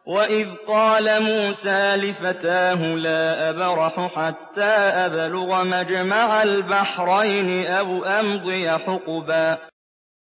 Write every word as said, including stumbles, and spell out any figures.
وَإِذْ قَالَ مُوسَىٰ لِفَتَاهُ لَا أَبْرَحُ حَتَّىٰ أَبْلُغَ مَجْمَعَ الْبَحْرَيْنِ أَوْ أَمْضِيَ حُقُبًا